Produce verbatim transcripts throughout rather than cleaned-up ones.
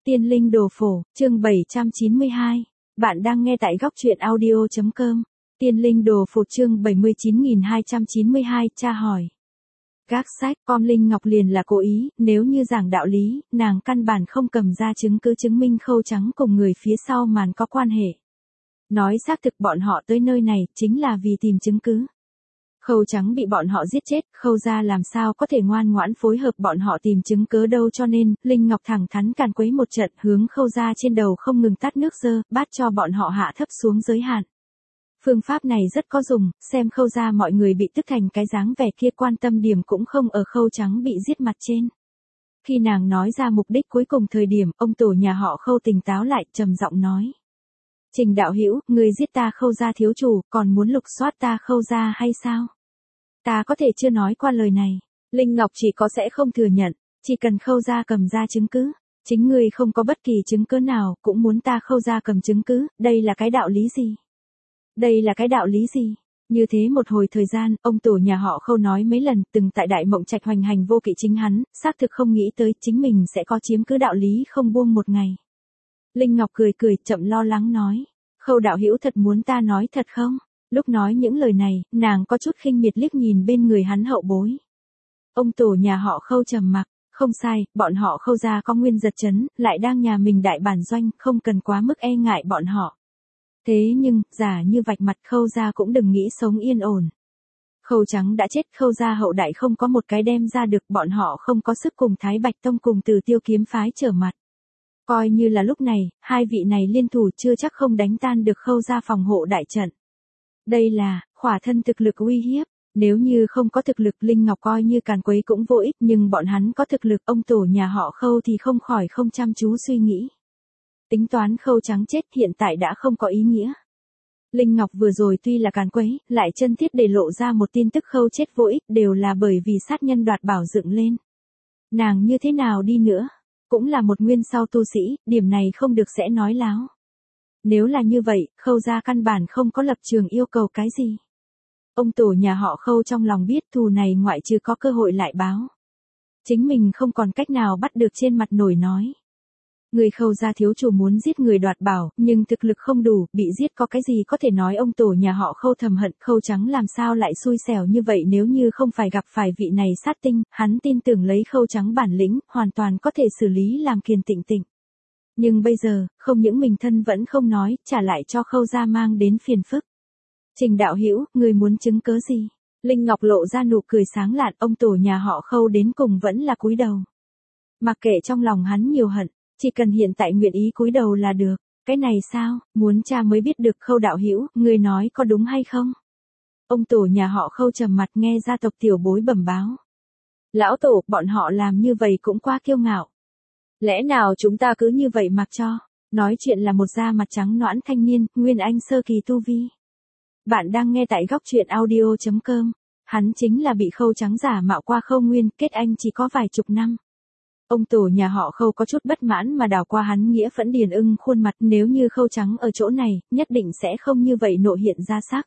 Tiên linh đồ phổ, chương bảy trăm chín mươi hai. Bạn đang nghe tại góc truyện audio chấm com. Tiên linh đồ phổ chương bảy mươi chín nghìn hai trăm chín mươi hai, tra hỏi. Gác sách, com Linh Ngọc liền là cố ý, nếu như giảng đạo lý, nàng căn bản không cầm ra chứng cứ chứng minh Khâu Trắng cùng người phía sau màn có quan hệ. Nói xác thực bọn họ tới nơi này, chính là vì tìm chứng cứ. Khâu Trắng bị bọn họ giết chết, Khâu gia làm sao có thể ngoan ngoãn phối hợp bọn họ tìm chứng cớ đâu, cho nên, Linh Ngọc thẳng thắn càn quấy một trận, hướng Khâu gia trên đầu không ngừng tát nước dơ, bắt cho bọn họ hạ thấp xuống giới hạn. Phương pháp này rất có dùng, xem Khâu gia mọi người bị tức thành cái dáng vẻ kia, quan tâm điểm cũng không ở Khâu Trắng bị giết mặt trên. Khi nàng nói ra mục đích cuối cùng thời điểm, ông tổ nhà họ Khâu tỉnh táo lại, trầm giọng nói. Trình đạo hữu, người giết ta Khâu gia thiếu chủ, còn muốn lục soát ta Khâu gia hay sao? Ta có thể chưa nói qua lời này. Linh Ngọc chỉ có sẽ không thừa nhận, chỉ cần Khâu gia cầm ra chứng cứ. Chính người không có bất kỳ chứng cứ nào, cũng muốn ta Khâu gia cầm chứng cứ, đây là cái đạo lý gì? Đây là cái đạo lý gì? Như thế một hồi thời gian, ông tổ nhà họ Khâu nói mấy lần, từng tại Đại Mộng Trạch hoành hành vô kỵ chính hắn, xác thực không nghĩ tới chính mình sẽ có chiếm cứ đạo lý không buông một ngày. Linh Ngọc cười cười, chậm lo lắng nói, Khâu đạo hữu thật muốn ta nói thật không? Lúc nói những lời này, nàng có chút khinh miệt liếc nhìn bên người hắn hậu bối. Ông tổ nhà họ Khâu trầm mặc, không sai, bọn họ Khâu gia có nguyên giật chấn, lại đang nhà mình đại bản doanh, không cần quá mức e ngại bọn họ. Thế nhưng, giả như vạch mặt Khâu gia cũng đừng nghĩ sống yên ổn. Khâu Trắng đã chết, Khâu gia hậu đại không có một cái đem ra được, bọn họ không có sức cùng Thái Bạch Tông cùng Từ Tiêu kiếm phái trở mặt. Coi như là lúc này, hai vị này liên thủ chưa chắc không đánh tan được Khâu gia phòng hộ đại trận. Đây là, khỏa thân thực lực uy hiếp, nếu như không có thực lực Linh Ngọc coi như càn quấy cũng vô ích, nhưng bọn hắn có thực lực, ông tổ nhà họ Khâu thì không khỏi không chăm chú suy nghĩ. Tính toán Khâu Trắng chết hiện tại đã không có ý nghĩa. Linh Ngọc vừa rồi tuy là càn quấy, lại chân thiết để lộ ra một tin tức Khâu chết vô ích đều là bởi vì sát nhân đoạt bảo dựng lên. Nàng như thế nào đi nữa, cũng là một nguyên sau tu sĩ, điểm này không được sẽ nói láo. Nếu là như vậy, Khâu gia căn bản không có lập trường yêu cầu cái gì. Ông tổ nhà họ Khâu trong lòng biết thù này ngoại trừ có cơ hội lại báo. Chính mình không còn cách nào bắt được trên mặt nổi nói. Người Khâu gia thiếu chủ muốn giết người đoạt bảo, nhưng thực lực không đủ, bị giết có cái gì có thể nói, ông tổ nhà họ Khâu thầm hận, Khâu Trắng làm sao lại xui xẻo như vậy, nếu như không phải gặp phải vị này sát tinh, hắn tin tưởng lấy Khâu Trắng bản lĩnh, hoàn toàn có thể xử lý làm kiền tịnh tịnh. Nhưng bây giờ, không những mình thân vẫn không nói, trả lại cho Khâu gia mang đến phiền phức. Trình đạo hữu, người muốn chứng cớ gì? Linh Ngọc lộ ra nụ cười sáng lạn, ông tổ nhà họ Khâu đến cùng vẫn là cúi đầu. Mặc kệ trong lòng hắn nhiều hận, chỉ cần hiện tại nguyện ý cúi đầu là được. Cái này sao, muốn cha mới biết được. Khâu đạo hữu, người nói có đúng hay không? Ông tổ nhà họ Khâu trầm mặt nghe gia tộc tiểu bối bẩm báo. Lão tổ, bọn họ làm như vậy cũng quá kiêu ngạo. Lẽ nào chúng ta cứ như vậy mặc cho? Nói chuyện là một da mặt trắng nõn thanh niên, nguyên anh sơ kỳ tu vi. Bạn đang nghe tại góc truyện audio chấm com. Hắn chính là bị Khâu Trắng giả mạo qua Khâu Nguyên, kết anh chỉ có vài chục năm. Ông tổ nhà họ Khâu có chút bất mãn mà đảo qua hắn nghĩa phẫn điền ưng khuôn mặt, nếu như Khâu Trắng ở chỗ này, nhất định sẽ không như vậy nộ hiện ra sắc.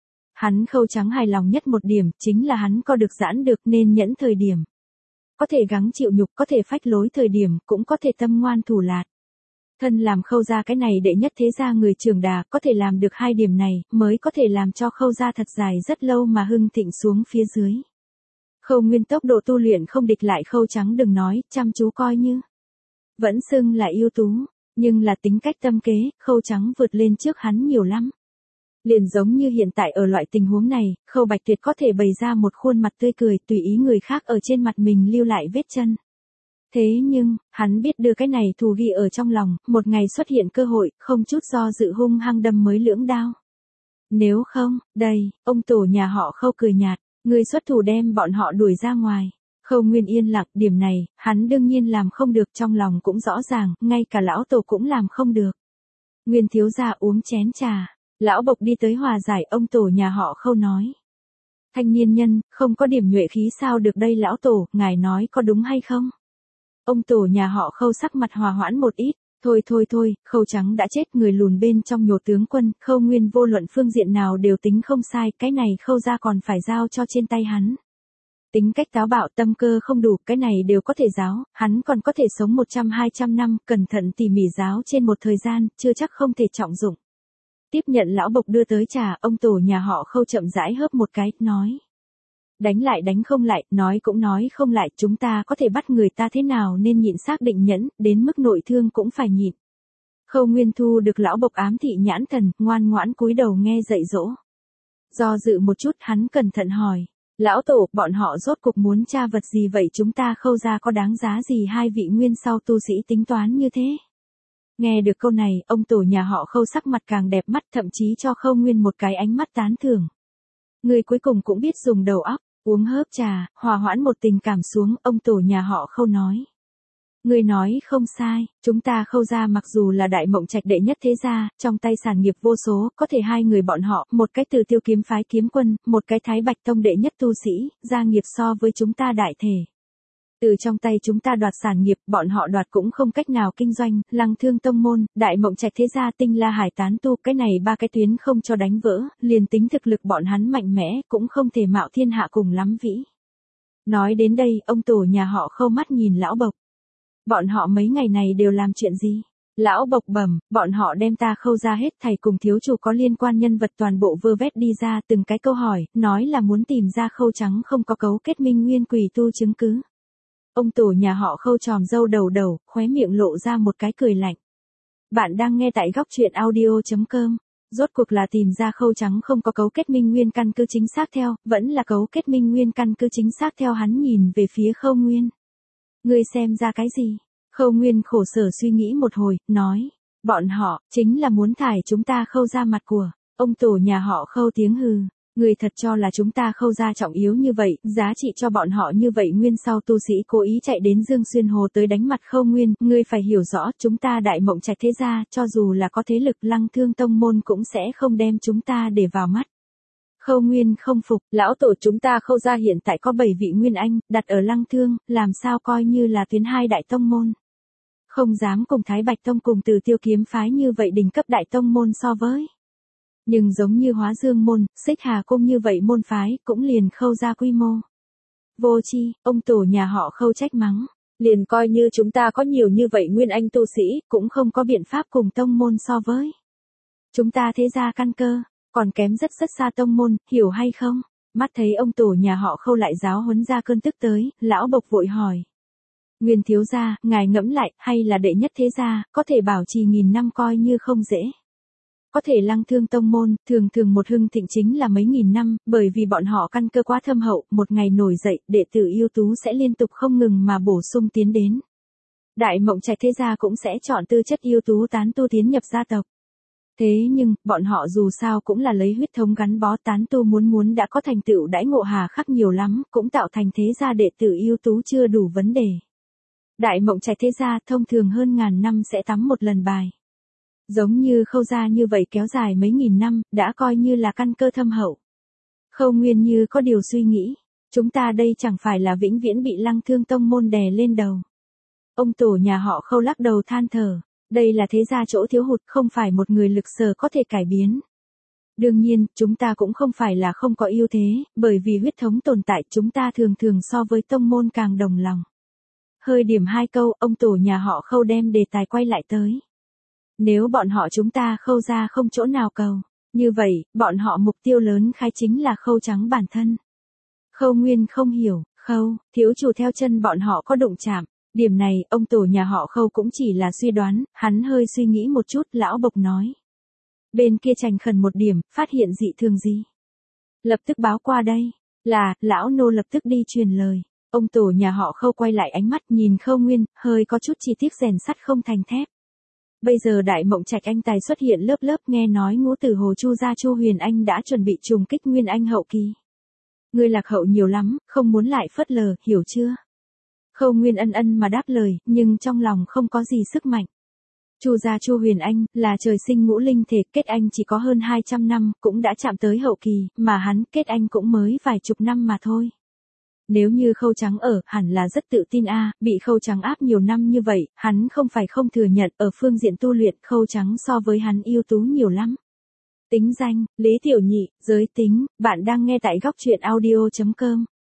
Hắn Khâu Trắng hài lòng nhất một điểm, chính là hắn có được giãn được nên nhẫn thời điểm. Có thể gắng chịu nhục, có thể phách lối thời điểm, cũng có thể tâm ngoan thủ lạt. Thân làm Khâu gia cái này đệ nhất thế gia người trưởng đà, có thể làm được hai điểm này, mới có thể làm cho Khâu gia thật dài rất lâu mà hưng thịnh xuống phía dưới. Khâu Nguyên tốc độ tu luyện không địch lại Khâu Trắng, đừng nói, chăm chú coi như. Vẫn xưng là ưu tú, nhưng là tính cách tâm kế, Khâu Trắng vượt lên trước hắn nhiều lắm. Liền giống như hiện tại ở loại tình huống này, Khâu Bạch Tuyệt có thể bày ra một khuôn mặt tươi cười, tùy ý người khác ở trên mặt mình lưu lại vết chân. Thế nhưng, hắn biết đưa cái này thù ghi ở trong lòng, một ngày xuất hiện cơ hội, không chút do dự hung hăng đâm mới lưỡng đao. Nếu không, đây, ông tổ nhà họ Khâu cười nhạt, người xuất thủ đem bọn họ đuổi ra ngoài. Khâu Nguyên yên lặng, điểm này, hắn đương nhiên làm không được, trong lòng cũng rõ ràng, ngay cả lão tổ cũng làm không được. Nguyên thiếu gia uống chén trà. Lão Bộc đi tới hòa giải, ông tổ nhà họ Khâu nói. Thanh niên nhân, không có điểm nhuệ khí sao được đây lão tổ, ngài nói có đúng hay không? Ông tổ nhà họ Khâu sắc mặt hòa hoãn một ít, thôi thôi thôi, Khâu Trắng đã chết, người lùn bên trong nhổ tướng quân, Khâu Nguyên vô luận phương diện nào đều tính không sai, cái này Khâu gia còn phải giao cho trên tay hắn. Tính cách táo bạo, tâm cơ không đủ, cái này đều có thể giáo, hắn còn có thể sống một trăm hai trăm năm, cẩn thận tỉ mỉ giáo trên một thời gian, chưa chắc không thể trọng dụng. Tiếp nhận lão bộc đưa tới trà, ông tổ nhà họ Khâu chậm rãi hớp một cái, nói. Đánh lại đánh không lại, nói cũng nói không lại, chúng ta có thể bắt người ta thế nào nên nhịn xác định nhẫn, đến mức nội thương cũng phải nhịn. Khâu Nguyên thu được lão bộc ám thị nhãn thần, ngoan ngoãn cúi đầu nghe dạy dỗ. Do dự một chút hắn cẩn thận hỏi. Lão tổ, bọn họ rốt cuộc muốn tra vật gì vậy, chúng ta Khâu gia có đáng giá gì hai vị nguyên sau tu sĩ tính toán như thế? Nghe được câu này, ông tổ nhà họ Khâu sắc mặt càng đẹp mắt, thậm chí cho Khâu Nguyên một cái ánh mắt tán thưởng. Người cuối cùng cũng biết dùng đầu óc, uống hớp trà, hòa hoãn một tình cảm xuống, ông tổ nhà họ Khâu nói. Người nói không sai, chúng ta Khâu gia mặc dù là đại mộng trạch đệ nhất thế gia, trong tay sản nghiệp vô số, có thể hai người bọn họ, một cái từ tiêu kiếm phái kiếm quân, một cái thái bạch tông đệ nhất tu sĩ, gia nghiệp so với chúng ta đại thể. Từ trong tay chúng ta đoạt sản nghiệp, bọn họ đoạt cũng không cách nào kinh doanh, Lăng Thương tông môn, đại mộng trạch thế gia, Tinh La Hải tán tu, cái này ba cái tuyến không cho đánh vỡ, liền tính thực lực bọn hắn mạnh mẽ, cũng không thể mạo thiên hạ cùng lắm vĩ. Nói đến đây, ông tổ nhà họ Khâu mắt nhìn lão bộc. Bọn họ mấy ngày này đều làm chuyện gì? Lão bộc bẩm, bọn họ đem ta Khâu ra hết thảy cùng thiếu chủ có liên quan nhân vật toàn bộ vơ vét đi ra từng cái câu hỏi, nói là muốn tìm ra Khâu trắng không có cấu kết minh nguyên quỷ tu chứng cứ. Ông tổ nhà họ Khâu tròm dâu đầu đầu, khóe miệng lộ ra một cái cười lạnh. Bạn đang nghe tại góc truyện audio.com. Rốt cuộc là tìm ra Khâu trắng không có cấu kết minh nguyên căn cứ chính xác theo, vẫn là cấu kết minh nguyên căn cứ chính xác theo, hắn nhìn về phía Khâu Nguyên. Ngươi xem ra cái gì? Khâu Nguyên khổ sở suy nghĩ một hồi, nói. Bọn họ, chính là muốn thải chúng ta Khâu ra mặt của. Ông tổ nhà họ Khâu tiếng hừ. Người thật cho là chúng ta Khâu ra trọng yếu như vậy, giá trị cho bọn họ như vậy, nguyên sau tu sĩ cố ý chạy đến Dương Xuyên Hồ tới đánh mặt Khâu Nguyên, ngươi phải hiểu rõ, chúng ta đại mộng trạch thế gia, cho dù là có thế lực Lăng Thương tông môn cũng sẽ không đem chúng ta để vào mắt. Khâu Nguyên không phục, lão tổ, chúng ta Khâu gia hiện tại có bảy vị nguyên anh, đặt ở Lăng Thương, làm sao coi như là tuyến hai đại tông môn. Không dám cùng Thái Bạch tông cùng Từ Tiêu kiếm phái như vậy đỉnh cấp đại tông môn so với. Nhưng giống như Hóa Dương môn, Xích Hà cung như vậy môn phái, cũng liền Khâu gia quy mô. Vô chi, ông tổ nhà họ Khâu trách mắng, liền coi như chúng ta có nhiều như vậy nguyên anh tu sĩ, cũng không có biện pháp cùng tông môn so với. Chúng ta thế gia căn cơ, còn kém rất rất xa tông môn, hiểu hay không? Mắt thấy ông tổ nhà họ Khâu lại giáo huấn ra cơn tức tới, lão bộc vội hỏi. Nguyên thiếu gia, ngài ngẫm lại, hay là đệ nhất thế gia, có thể bảo trì nghìn năm coi như không dễ. Có thể Lăng Thương tông môn, thường thường một hưng thịnh chính là mấy nghìn năm, bởi vì bọn họ căn cơ quá thâm hậu, một ngày nổi dậy, đệ tử ưu tú sẽ liên tục không ngừng mà bổ sung tiến đến. Đại mộng trạch thế gia cũng sẽ chọn tư chất ưu tú tán tu tiến nhập gia tộc. Thế nhưng, bọn họ dù sao cũng là lấy huyết thống gắn bó, tán tu muốn muốn đã có thành tựu đãi ngộ hà khắc nhiều lắm, cũng tạo thành thế gia đệ tử ưu tú chưa đủ vấn đề. Đại mộng trạch thế gia thông thường hơn ngàn năm sẽ tắm một lần bài. Giống như Khâu gia như vậy kéo dài mấy nghìn năm, đã coi như là căn cơ thâm hậu. Khâu Nguyên như có điều suy nghĩ, chúng ta đây chẳng phải là vĩnh viễn bị Lăng Thương tông môn đè lên đầu. Ông tổ nhà họ Khâu lắc đầu than thở, đây là thế gia chỗ thiếu hụt, không phải một người lực sở có thể cải biến. Đương nhiên, chúng ta cũng không phải là không có ưu thế, bởi vì huyết thống tồn tại, chúng ta thường thường so với tông môn càng đồng lòng. Hơi điểm hai câu, ông tổ nhà họ Khâu đem đề tài quay lại tới. Nếu bọn họ chúng ta Khâu ra không chỗ nào cầu, như vậy, bọn họ mục tiêu lớn khai chính là Khâu trắng bản thân. Khâu Nguyên không hiểu, Khâu, thiếu chủ theo chân bọn họ có đụng chạm. Điểm này, ông tổ nhà họ Khâu cũng chỉ là suy đoán, hắn hơi suy nghĩ một chút, lão bộc nói. Bên kia trành khẩn một điểm, phát hiện dị thường gì? Lập tức báo qua đây, là, lão nô lập tức đi truyền lời. Ông tổ nhà họ Khâu quay lại ánh mắt nhìn Khâu Nguyên, hơi có chút chi tiết rèn sắt không thành thép. Bây giờ đại mộng trạch anh tài xuất hiện lớp lớp, nghe nói ngũ tử Hồ Chu gia Chu Huyền Anh đã chuẩn bị trùng kích Nguyên Anh hậu kỳ. Người lạc hậu nhiều lắm, không muốn lại phớt lờ, hiểu chưa? Khâu Nguyên ân ân mà đáp lời, nhưng trong lòng không có gì sức mạnh. Chu gia Chu Huyền Anh, là trời sinh ngũ linh thể, kết anh chỉ có hơn hai trăm năm, cũng đã chạm tới hậu kỳ, mà hắn kết anh cũng mới vài chục năm mà thôi. Nếu như Khâu trắng ở, hẳn là rất tự tin a, bị Khâu trắng áp nhiều năm như vậy, hắn không phải không thừa nhận, ở phương diện tu luyện, Khâu trắng so với hắn ưu tú nhiều lắm. Tính danh, Lý Tiểu Nhị, giới tính, bạn đang nghe tại góc truyện audio chấm com.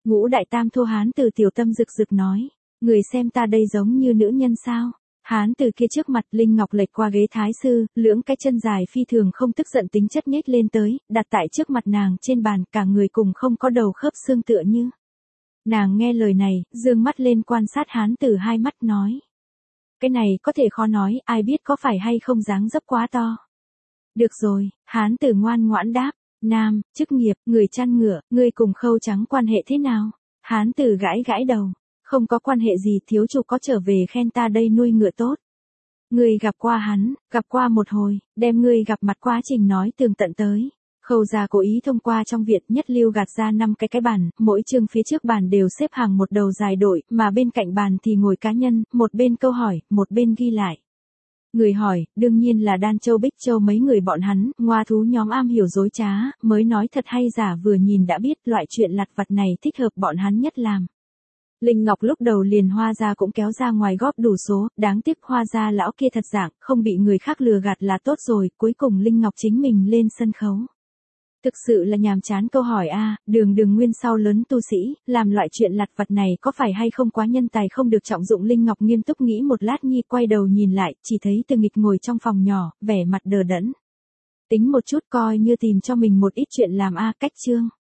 Ngũ đại tam thô hán tử tiểu tâm rực rực nói. Người xem ta đây giống như nữ nhân sao? Hán tử kia trước mặt Linh Ngọc lệch qua ghế thái sư, lưỡng cái chân dài phi thường không tức giận tính chất nhếch lên tới, đặt tại trước mặt nàng trên bàn, cả người cùng không có đầu khớp xương tựa như. Nàng nghe lời này, dương mắt lên quan sát hán tử hai mắt nói. Cái này có thể khó nói, ai biết có phải hay không dáng dấp quá to. Được rồi, hán tử ngoan ngoãn đáp. Nam, chức nghiệp, người chăn ngựa, ngươi cùng Khâu Trắng quan hệ thế nào? Hán tử gãi gãi đầu. Không có quan hệ gì, thiếu chủ có trở về khen ta đây nuôi ngựa tốt. Ngươi gặp qua hắn, gặp qua một hồi, đem ngươi gặp mặt quá trình nói tường tận tới. Khâu gia cố ý thông qua trong viện nhất lưu gạt ra năm cái cái bàn, mỗi chương phía trước bàn đều xếp hàng một đầu dài đội, mà bên cạnh bàn thì ngồi cá nhân, một bên câu hỏi, một bên ghi lại. Người hỏi, đương nhiên là Đan Châu Bích Châu mấy người bọn hắn, ngoa thú nhóm am hiểu dối trá, mới nói thật hay giả vừa nhìn đã biết loại chuyện lặt vặt này thích hợp bọn hắn nhất làm. Linh Ngọc lúc đầu liền Hoa gia cũng kéo ra ngoài góp đủ số, đáng tiếc Hoa gia lão kia thật dạng, không bị người khác lừa gạt là tốt rồi, cuối cùng Linh Ngọc chính mình lên sân khấu. Thực sự là nhàm chán câu hỏi a, đường đường nguyên sau lớn tu sĩ, làm loại chuyện lặt vặt này có phải hay không quá nhân tài không được trọng dụng. Linh Ngọc nghiêm túc nghĩ một lát nhi quay đầu nhìn lại, chỉ thấy Từ Nghịch ngồi trong phòng nhỏ, vẻ mặt đờ đẫn. Tính một chút coi như tìm cho mình một ít chuyện làm a, cách chương.